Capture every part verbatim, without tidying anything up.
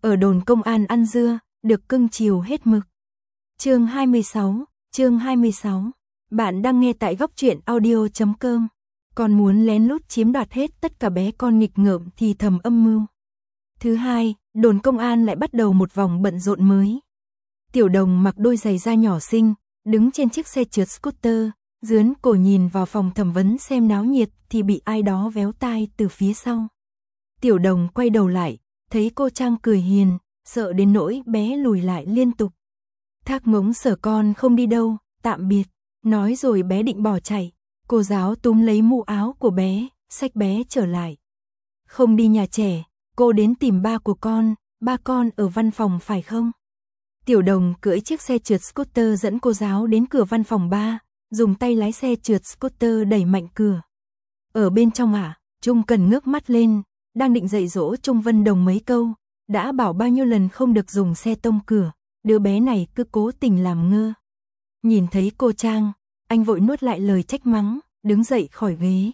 ở đồn công an ăn dưa, được cưng chiều hết mực. Chương hai mươi sáu, chương hai mươi sáu. Bạn đang nghe tại góc truyện audio chấm com. Còn muốn lén lút chiếm đoạt hết tất cả bé con nghịch ngợm thì thầm âm mưu. Thứ hai, đồn công an lại bắt đầu một vòng bận rộn mới. Tiểu Đồng mặc đôi giày da nhỏ xinh, đứng trên chiếc xe trượt scooter, dướn cổ nhìn vào phòng thẩm vấn xem náo nhiệt thì bị ai đó véo tai từ phía sau. Tiểu Đồng quay đầu lại, thấy cô Trang cười hiền, sợ đến nỗi bé lùi lại liên tục. Thác Mống Sở con không đi đâu, tạm biệt, nói rồi bé định bỏ chạy. Cô giáo túm lấy mũ áo của bé, xách bé trở lại. Không đi nhà trẻ, cô đến tìm ba của con, ba con ở văn phòng phải không? Tiểu Đồng cưỡi chiếc xe trượt scooter dẫn cô giáo đến cửa văn phòng ba, dùng tay lái xe trượt scooter đẩy mạnh cửa. Ở bên trong à, Trung Cần ngước mắt lên, đang định dạy dỗ Trung Vân Đồng mấy câu, đã bảo bao nhiêu lần không được dùng xe tông cửa, đứa bé này cứ cố tình làm ngơ. Nhìn thấy cô Trang, anh vội nuốt lại lời trách mắng, đứng dậy khỏi ghế.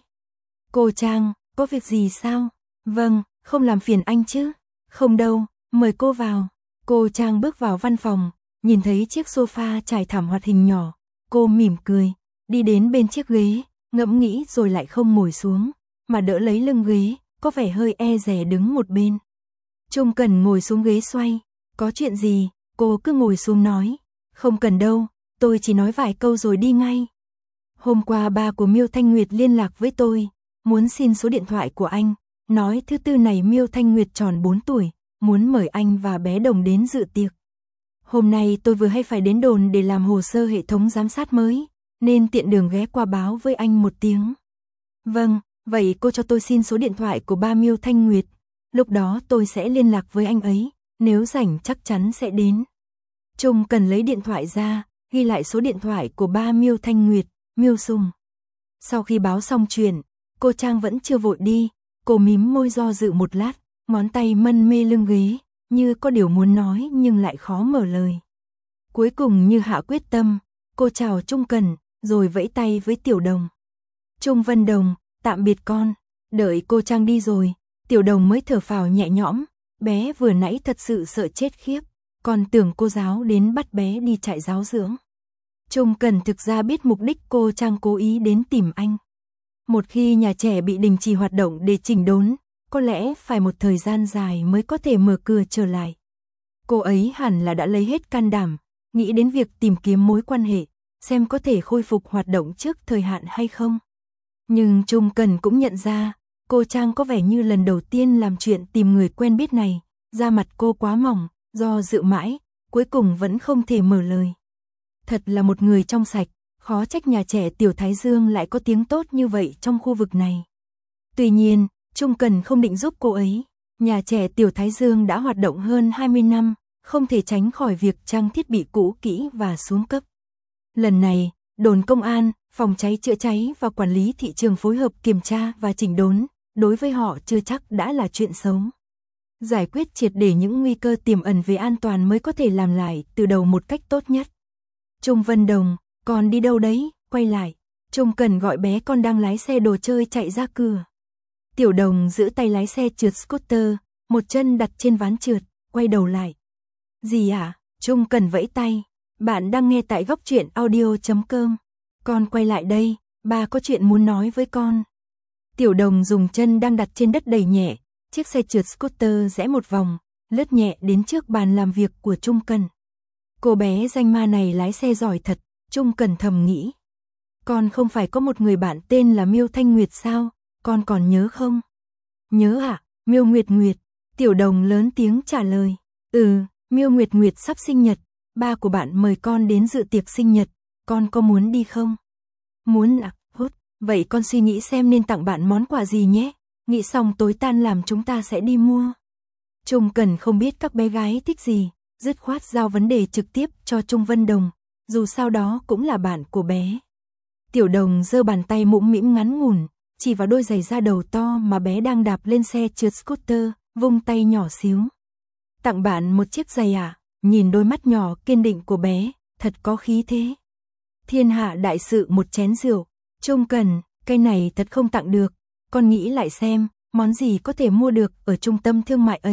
Cô Trang, có việc gì sao? Vâng, không làm phiền anh chứ? Không đâu, mời cô vào. Cô Trang bước vào văn phòng, nhìn thấy chiếc sofa trải thảm hoạt hình nhỏ. Cô mỉm cười, đi đến bên chiếc ghế, ngẫm nghĩ rồi lại không ngồi xuống, mà đỡ lấy lưng ghế, có vẻ hơi e dè đứng một bên. Trung Cần ngồi xuống ghế xoay, có chuyện gì, cô cứ ngồi xuống nói. Không cần đâu, tôi chỉ nói vài câu rồi đi ngay. Hôm qua ba của Miêu Thanh Nguyệt liên lạc với tôi, muốn xin số điện thoại của anh, nói thứ tư này Miêu Thanh Nguyệt tròn bốn tuổi, muốn mời anh và bé Đồng đến dự tiệc. Hôm nay tôi vừa hay phải đến đồn để làm hồ sơ hệ thống giám sát mới, nên tiện đường ghé qua báo với anh một tiếng. Vâng, vậy cô cho tôi xin số điện thoại của ba Miêu Thanh Nguyệt, lúc đó tôi sẽ liên lạc với anh ấy, nếu rảnh chắc chắn sẽ đến. Trung Cần lấy điện thoại ra, ghi lại số điện thoại của ba Miêu Thanh Nguyệt, Miêu Sùng. Sau khi báo xong chuyện, cô Trang vẫn chưa vội đi, cô mím môi do dự một lát, ngón tay mân mê lưng ghế, như có điều muốn nói nhưng lại khó mở lời. Cuối cùng như hạ quyết tâm, cô chào Trung Cần, rồi vẫy tay với Tiểu Đồng. Trung Vân Đồng, tạm biệt con. Đợi cô Trang đi rồi, Tiểu Đồng mới thở phào nhẹ nhõm, bé vừa nãy thật sự sợ chết khiếp, còn tưởng cô giáo đến bắt bé đi trại giáo dưỡng. Trung Cần thực ra biết mục đích cô Trang cố ý đến tìm anh. Một khi nhà trẻ bị đình chỉ hoạt động để chỉnh đốn, có lẽ phải một thời gian dài mới có thể mở cửa trở lại. Cô ấy hẳn là đã lấy hết can đảm, nghĩ đến việc tìm kiếm mối quan hệ, xem có thể khôi phục hoạt động trước thời hạn hay không. Nhưng Trung Cần cũng nhận ra, cô Trang có vẻ như lần đầu tiên làm chuyện tìm người quen biết này, da mặt cô quá mỏng, do dự mãi, cuối cùng vẫn không thể mở lời. Thật là một người trong sạch, khó trách nhà trẻ Tiểu Thái Dương lại có tiếng tốt như vậy trong khu vực này. Tuy nhiên, Trung Cần không định giúp cô ấy. Nhà trẻ Tiểu Thái Dương đã hoạt động hơn hai mươi năm, không thể tránh khỏi việc trang thiết bị cũ kỹ và xuống cấp. Lần này, đồn công an, phòng cháy chữa cháy và quản lý thị trường phối hợp kiểm tra và chỉnh đốn, đối với họ chưa chắc đã là chuyện xấu. Giải quyết triệt để những nguy cơ tiềm ẩn về an toàn mới có thể làm lại từ đầu một cách tốt nhất. Trung Vân Đồng, con đi đâu đấy, quay lại. Trung Cần gọi bé con đang lái xe đồ chơi chạy ra cửa. Tiểu Đồng giữ tay lái xe trượt scooter, một chân đặt trên ván trượt, quay đầu lại. Gì ạ? À? Trung Cần vẫy tay. Bạn đang nghe tại góc truyện audio chấm com. Con quay lại đây, ba có chuyện muốn nói với con. Tiểu Đồng dùng chân đang đặt trên đất đẩy nhẹ, chiếc xe trượt scooter rẽ một vòng, lướt nhẹ đến trước bàn làm việc của Trung Cần. Cô bé danh ma này lái xe giỏi thật, Trung Cần thầm nghĩ. Con không phải có một người bạn tên là Miêu Thanh Nguyệt sao, con còn nhớ không? Nhớ ạ, à? Miêu Nguyệt Nguyệt. Tiểu Đồng lớn tiếng trả lời. Ừ, Miêu Nguyệt Nguyệt sắp sinh nhật, ba của bạn mời con đến dự tiệc sinh nhật, con có muốn đi không? Muốn ạ, à? Hốt, vậy con suy nghĩ xem nên tặng bạn món quà gì nhé, nghĩ xong tối tan làm chúng ta sẽ đi mua. Trung Cần không biết các bé gái thích gì, dứt khoát giao vấn đề trực tiếp cho Trung Vân Đồng, dù sao đó cũng là bạn của bé. Tiểu Đồng giơ bàn tay mũm mĩm ngắn ngủn, chỉ vào đôi giày da đầu to mà bé đang đạp lên xe trượt scooter, vung tay nhỏ xíu. Tặng bạn một chiếc giày à? Nhìn đôi mắt nhỏ kiên định của bé, thật có khí thế. Thiên hạ đại sự một chén rượu. Trung Cần, cái này thật không tặng được, con nghĩ lại xem, món gì có thể mua được ở trung tâm thương mại ấy,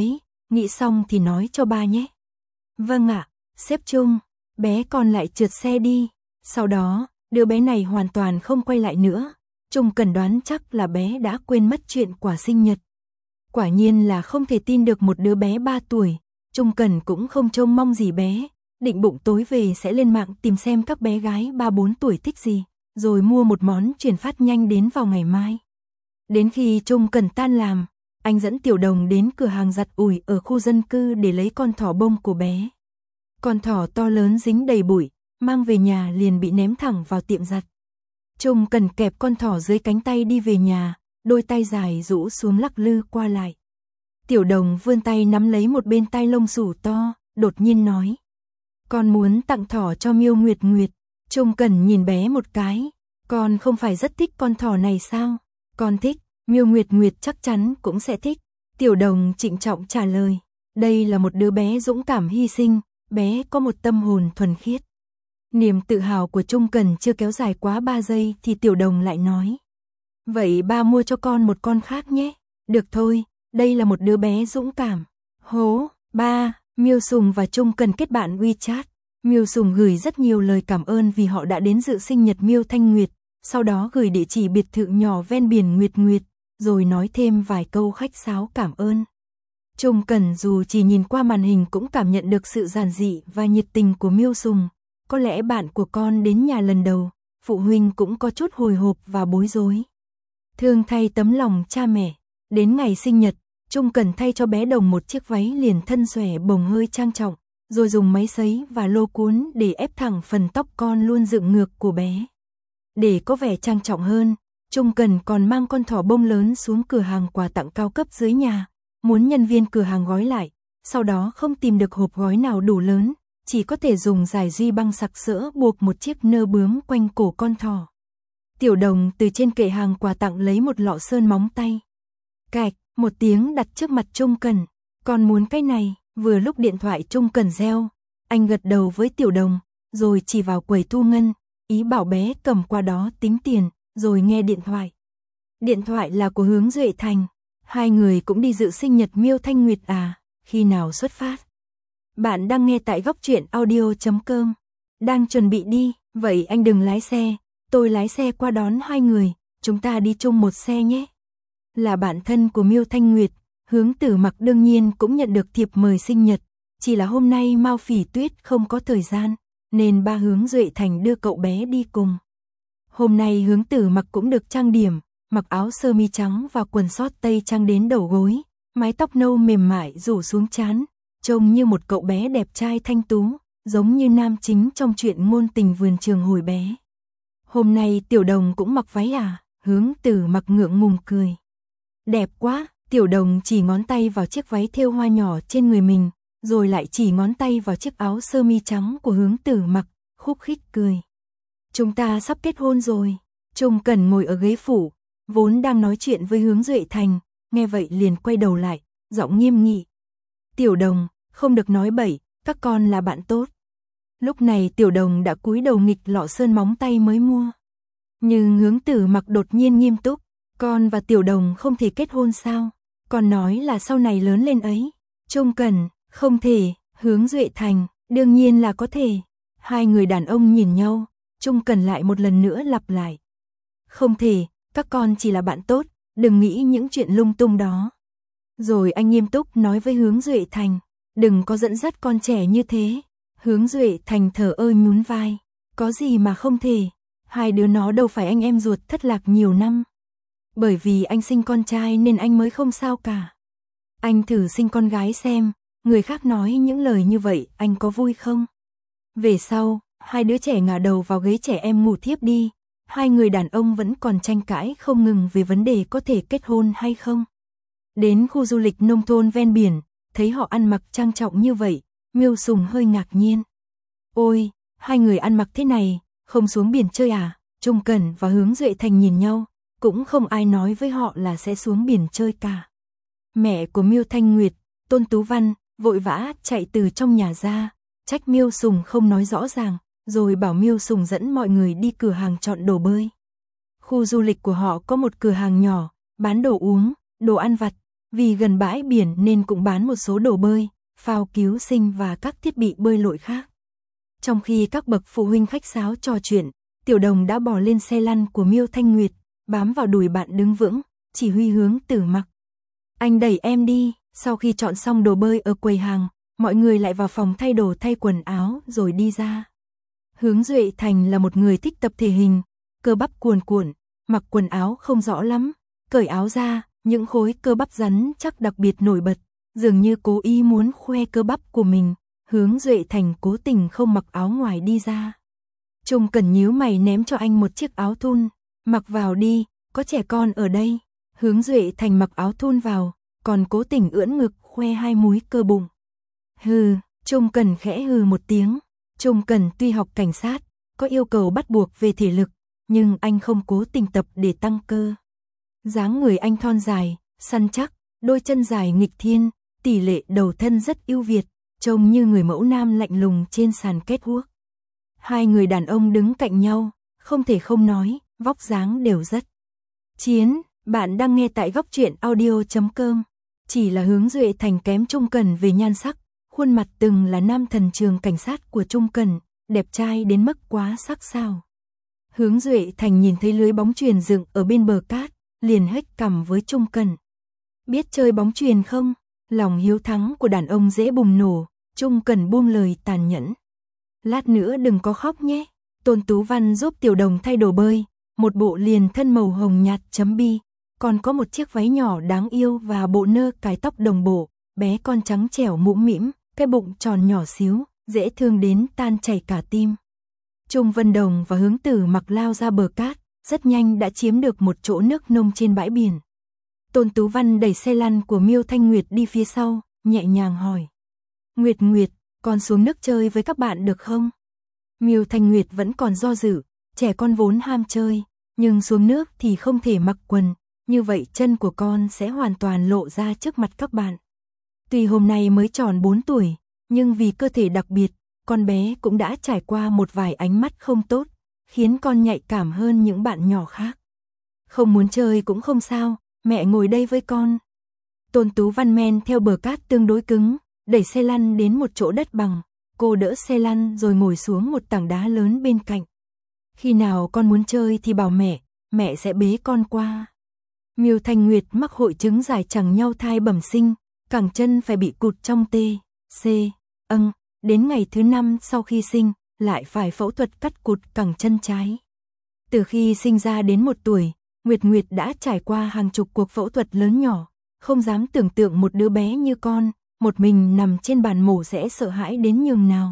nghĩ xong thì nói cho ba nhé. Vâng ạ, sếp Trung, bé còn lại trượt xe đi. Sau đó, đứa bé này hoàn toàn không quay lại nữa. Trung Cần đoán chắc là bé đã quên mất chuyện quả sinh nhật. Quả nhiên là không thể tin được một đứa bé ba tuổi. Trung Cần cũng không trông mong gì bé, định bụng tối về sẽ lên mạng tìm xem các bé gái ba bốn tuổi thích gì, rồi mua một món chuyển phát nhanh đến vào ngày mai. Đến khi Trung Cần tan làm, anh dẫn Tiểu Đồng đến cửa hàng giặt ủi ở khu dân cư để lấy con thỏ bông của bé. Con thỏ to lớn dính đầy bụi, mang về nhà liền bị ném thẳng vào tiệm giặt. Trung Cần kẹp con thỏ dưới cánh tay đi về nhà, đôi tay dài rũ xuống lắc lư qua lại. Tiểu Đồng vươn tay nắm lấy một bên tai lông xù to, đột nhiên nói: "Con muốn tặng thỏ cho Miêu Nguyệt Nguyệt." Trung Cần nhìn bé một cái, "Con không phải rất thích con thỏ này sao?" "Con thích, Miêu Nguyệt Nguyệt chắc chắn cũng sẽ thích." Tiểu Đồng trịnh trọng trả lời. Đây là một đứa bé dũng cảm hy sinh, bé có một tâm hồn thuần khiết. Niềm tự hào của Trung Cần chưa kéo dài quá ba giây thì Tiểu Đồng lại nói: "Vậy ba mua cho con một con khác nhé." "Được thôi, đây là một đứa bé dũng cảm." Hố, ba, Miêu Sùng và Trung Cần kết bạn WeChat. Miêu Sùng gửi rất nhiều lời cảm ơn vì họ đã đến dự sinh nhật Miêu Thanh Nguyệt, sau đó gửi địa chỉ biệt thự nhỏ ven biển Nguyệt Nguyệt, rồi nói thêm vài câu khách sáo cảm ơn. Trung Cần dù chỉ nhìn qua màn hình cũng cảm nhận được sự giản dị và nhiệt tình của Miêu Sùng. Có lẽ bạn của con đến nhà lần đầu, phụ huynh cũng có chút hồi hộp và bối rối. Thương thay tấm lòng cha mẹ. Đến ngày sinh nhật, Trung Cần thay cho bé Đồng một chiếc váy liền thân xòe bồng hơi trang trọng, rồi dùng máy sấy và lô cuốn để ép thẳng phần tóc con luôn dựng ngược của bé. Để có vẻ trang trọng hơn, Trung Cần còn mang con thỏ bông lớn xuống cửa hàng quà tặng cao cấp dưới nhà, muốn nhân viên cửa hàng gói lại, sau đó không tìm được hộp gói nào đủ lớn, chỉ có thể dùng dải duy băng sặc sỡ buộc một chiếc nơ bướm quanh cổ con thỏ. Tiểu Đồng từ trên kệ hàng quà tặng lấy một lọ sơn móng tay. Cạch, một tiếng đặt trước mặt Trung Cần. "Con muốn cái này." Vừa lúc điện thoại Trung Cần reo, anh gật đầu với Tiểu Đồng, rồi chỉ vào quầy thu ngân, ý bảo bé cầm qua đó tính tiền, rồi nghe điện thoại. Điện thoại là của Hướng Duệ Thành. "Hai người cũng đi dự sinh nhật Miêu Thanh Nguyệt à, khi nào xuất phát?" Bạn đang nghe tại góc truyện audio chấm com. "Đang chuẩn bị đi." "Vậy anh đừng lái xe, tôi lái xe qua đón hai người, chúng ta đi chung một xe nhé." Là bạn thân của Miêu Thanh Nguyệt, Hướng Tử Mặc đương nhiên cũng nhận được thiệp mời sinh nhật, chỉ là hôm nay Mao Phỉ Tuyết không có thời gian, nên ba Hướng Duệ Thành đưa cậu bé đi cùng. Hôm nay Hướng Tử Mặc cũng được trang điểm, mặc áo sơ mi trắng và quần sót tây trang đến đầu gối, mái tóc nâu mềm mại rủ xuống trán, trông như một cậu bé đẹp trai thanh tú, giống như nam chính trong truyện Ngôn Tình Vườn Trường hồi bé. "Hôm nay Tiểu Đồng cũng mặc váy à?" Hướng Tử Mặc ngượng ngùng cười. "Đẹp quá." Tiểu Đồng chỉ ngón tay vào chiếc váy thêu hoa nhỏ trên người mình, rồi lại chỉ ngón tay vào chiếc áo sơ mi trắng của Hướng Tử Mặc, khúc khích cười. "Chúng ta sắp kết hôn rồi." Trung Cần ngồi ở ghế phụ, vốn đang nói chuyện với Hướng Duệ Thành, nghe vậy liền quay đầu lại, giọng nghiêm nghị. "Tiểu Đồng, không được nói bậy, các con là bạn tốt." Lúc này Tiểu Đồng đã cúi đầu nghịch lọ sơn móng tay mới mua. Nhưng Hướng Tử Mặc đột nhiên nghiêm túc. "Con và Tiểu Đồng không thể kết hôn sao? Con nói là sau này lớn lên ấy." Trung Cần, "Không thể." Hướng Duệ Thành, "Đương nhiên là có thể." Hai người đàn ông nhìn nhau, Trung Cần lại một lần nữa lặp lại. "Không thể, các con chỉ là bạn tốt, đừng nghĩ những chuyện lung tung đó." Rồi anh nghiêm túc nói với Hướng Duệ Thành, "Đừng có dẫn dắt con trẻ như thế." Hướng Duệ Thành thở ơ nhún vai, "Có gì mà không thể, hai đứa nó đâu phải anh em ruột thất lạc nhiều năm. Bởi vì anh sinh con trai nên anh mới không sao cả. Anh thử sinh con gái xem, người khác nói những lời như vậy anh có vui không?" Về sau, hai đứa trẻ ngả đầu vào ghế trẻ em ngủ thiếp đi. Hai người đàn ông vẫn còn tranh cãi không ngừng về vấn đề có thể kết hôn hay không. Đến khu du lịch nông thôn ven biển, thấy họ ăn mặc trang trọng như vậy, Miêu Sùng hơi ngạc nhiên. "Ôi, hai người ăn mặc thế này, không xuống biển chơi à?" Trung Cần và Hướng Duệ Thành nhìn nhau, cũng không ai nói với họ là sẽ xuống biển chơi cả. Mẹ của Miêu Thanh Nguyệt, Tôn Tú Văn, vội vã chạy từ trong nhà ra, trách Miêu Sùng không nói rõ ràng, rồi bảo Miêu Sùng dẫn mọi người đi cửa hàng chọn đồ bơi. Khu du lịch của họ có một cửa hàng nhỏ, bán đồ uống, đồ ăn vặt, vì gần bãi biển nên cũng bán một số đồ bơi, phao cứu sinh và các thiết bị bơi lội khác. Trong khi các bậc phụ huynh khách sáo trò chuyện, Tiểu Đồng đã bò lên xe lăn của Miêu Thanh Nguyệt, bám vào đùi bạn đứng vững, chỉ huy hướng Tử Mặc. Anh đẩy em đi. Sau khi chọn xong đồ bơi ở quầy hàng, mọi người lại vào phòng thay đồ thay quần áo rồi đi ra. Hướng Duệ Thành là một người thích tập thể hình, cơ bắp cuồn cuộn, mặc quần áo không rõ lắm, cởi áo ra, những khối cơ bắp rắn chắc đặc biệt nổi bật, dường như cố ý muốn khoe cơ bắp của mình. Hướng Duệ Thành cố tình không mặc áo ngoài đi ra. Trung Cẩn nhíu mày ném cho anh một chiếc áo thun, mặc vào đi, có trẻ con ở đây. Hướng Duệ Thành mặc áo thun vào, còn cố tình ưỡn ngực khoe hai múi cơ bụng. Hừ, Trung Cẩn khẽ hừ một tiếng. Trung Cẩn tuy học cảnh sát, có yêu cầu bắt buộc về thể lực, nhưng anh không cố tình tập để tăng cơ. Dáng người anh thon dài, săn chắc, đôi chân dài nghịch thiên, tỷ lệ đầu thân rất ưu việt, trông như người mẫu nam lạnh lùng trên sàn catwalk. Hai người đàn ông đứng cạnh nhau, không thể không nói, vóc dáng đều rất chiến. Bạn đang nghe tại góc truyện audio chấm com. Chỉ là Hướng Duệ Thành kém Trung Cẩn về nhan sắc, khuôn mặt từng là nam thần trường cảnh sát của Trung Cẩn, đẹp trai đến mức quá sắc sảo. Hướng Duệ Thành nhìn thấy lưới bóng chuyền dựng ở bên bờ cát, liền hếch cằm với Trung Cẩn. Biết chơi bóng chuyền không? Lòng hiếu thắng của đàn ông dễ bùng nổ, Trung Cẩn buông lời tàn nhẫn. Lát nữa đừng có khóc nhé. Tôn Tú Văn giúp Tiểu Đồng thay đồ bơi, một bộ liền thân màu hồng nhạt chấm bi, còn có một chiếc váy nhỏ đáng yêu và bộ nơ cài tóc đồng bộ, bé con trắng trẻo mũm mĩm, cái bụng tròn nhỏ xíu, dễ thương đến tan chảy cả tim. Trung Vân Đồng và Hướng Tử Mặc lao ra bờ cát, rất nhanh đã chiếm được một chỗ nước nông trên bãi biển. Tôn Tú Văn đẩy xe lăn của Miêu Thanh Nguyệt đi phía sau, nhẹ nhàng hỏi. Nguyệt Nguyệt, con xuống nước chơi với các bạn được không? Miêu Thanh Nguyệt vẫn còn do dự, trẻ con vốn ham chơi, nhưng xuống nước thì không thể mặc quần, như vậy chân của con sẽ hoàn toàn lộ ra trước mặt các bạn. Tuy hôm nay mới tròn bốn tuổi, nhưng vì cơ thể đặc biệt, con bé cũng đã trải qua một vài ánh mắt không tốt, khiến con nhạy cảm hơn những bạn nhỏ khác. Không muốn chơi cũng không sao, mẹ ngồi đây với con. Tôn Tú Văn men theo bờ cát tương đối cứng, đẩy xe lăn đến một chỗ đất bằng, cô đỡ xe lăn rồi ngồi xuống một tảng đá lớn bên cạnh. Khi nào con muốn chơi thì bảo mẹ, mẹ sẽ bế con qua. Miêu Thanh Nguyệt mắc hội chứng dài chẳng nhau thai bẩm sinh, cẳng chân phải bị cụt trong T, C, âng, đến ngày thứ năm sau khi sinh, lại phải phẫu thuật cắt cụt cẳng chân trái. Từ khi sinh ra đến một tuổi, Nguyệt Nguyệt đã trải qua hàng chục cuộc phẫu thuật lớn nhỏ, không dám tưởng tượng một đứa bé như con, một mình nằm trên bàn mổ sẽ sợ hãi đến nhường nào.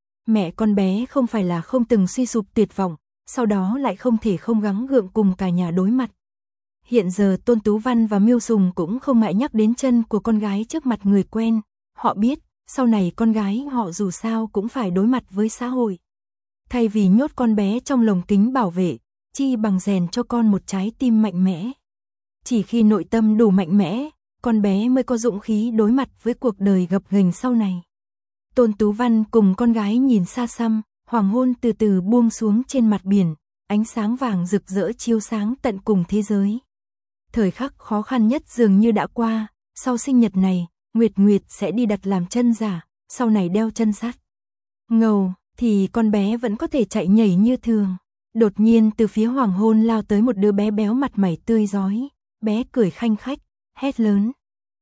Mẹ con bé không phải là không từng suy sụp tuyệt vọng, sau đó lại không thể không gắng gượng cùng cả nhà đối mặt. Hiện giờ Tôn Tú Văn và Miêu Sùng cũng không ngại nhắc đến chân của con gái trước mặt người quen, họ biết, sau này con gái họ dù sao cũng phải đối mặt với xã hội. Thay vì nhốt con bé trong lồng kính bảo vệ, chi bằng rèn cho con một trái tim mạnh mẽ. Chỉ khi nội tâm đủ mạnh mẽ, con bé mới có dũng khí đối mặt với cuộc đời gập ghềnh sau này. Tôn Tú Văn cùng con gái nhìn xa xăm, hoàng hôn từ từ buông xuống trên mặt biển, ánh sáng vàng rực rỡ chiếu sáng tận cùng thế giới. Thời khắc khó khăn nhất dường như đã qua, sau sinh nhật này, Nguyệt Nguyệt sẽ đi đặt làm chân giả, sau này đeo chân sắt. Ngầu, thì con bé vẫn có thể chạy nhảy như thường. Đột nhiên từ phía hoàng hôn lao tới một đứa bé béo mặt mày tươi rói, bé cười khanh khách, hét lớn.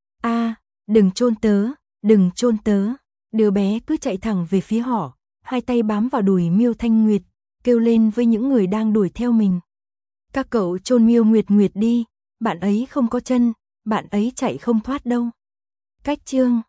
A, đừng chôn tớ, đừng chôn tớ. Đứa bé cứ chạy thẳng về phía họ, hai tay bám vào đùi Miêu Thanh Nguyệt, kêu lên với những người đang đuổi theo mình. Các cậu chôn Miêu Nguyệt Nguyệt đi, bạn ấy không có chân, bạn ấy chạy không thoát đâu. Cách chương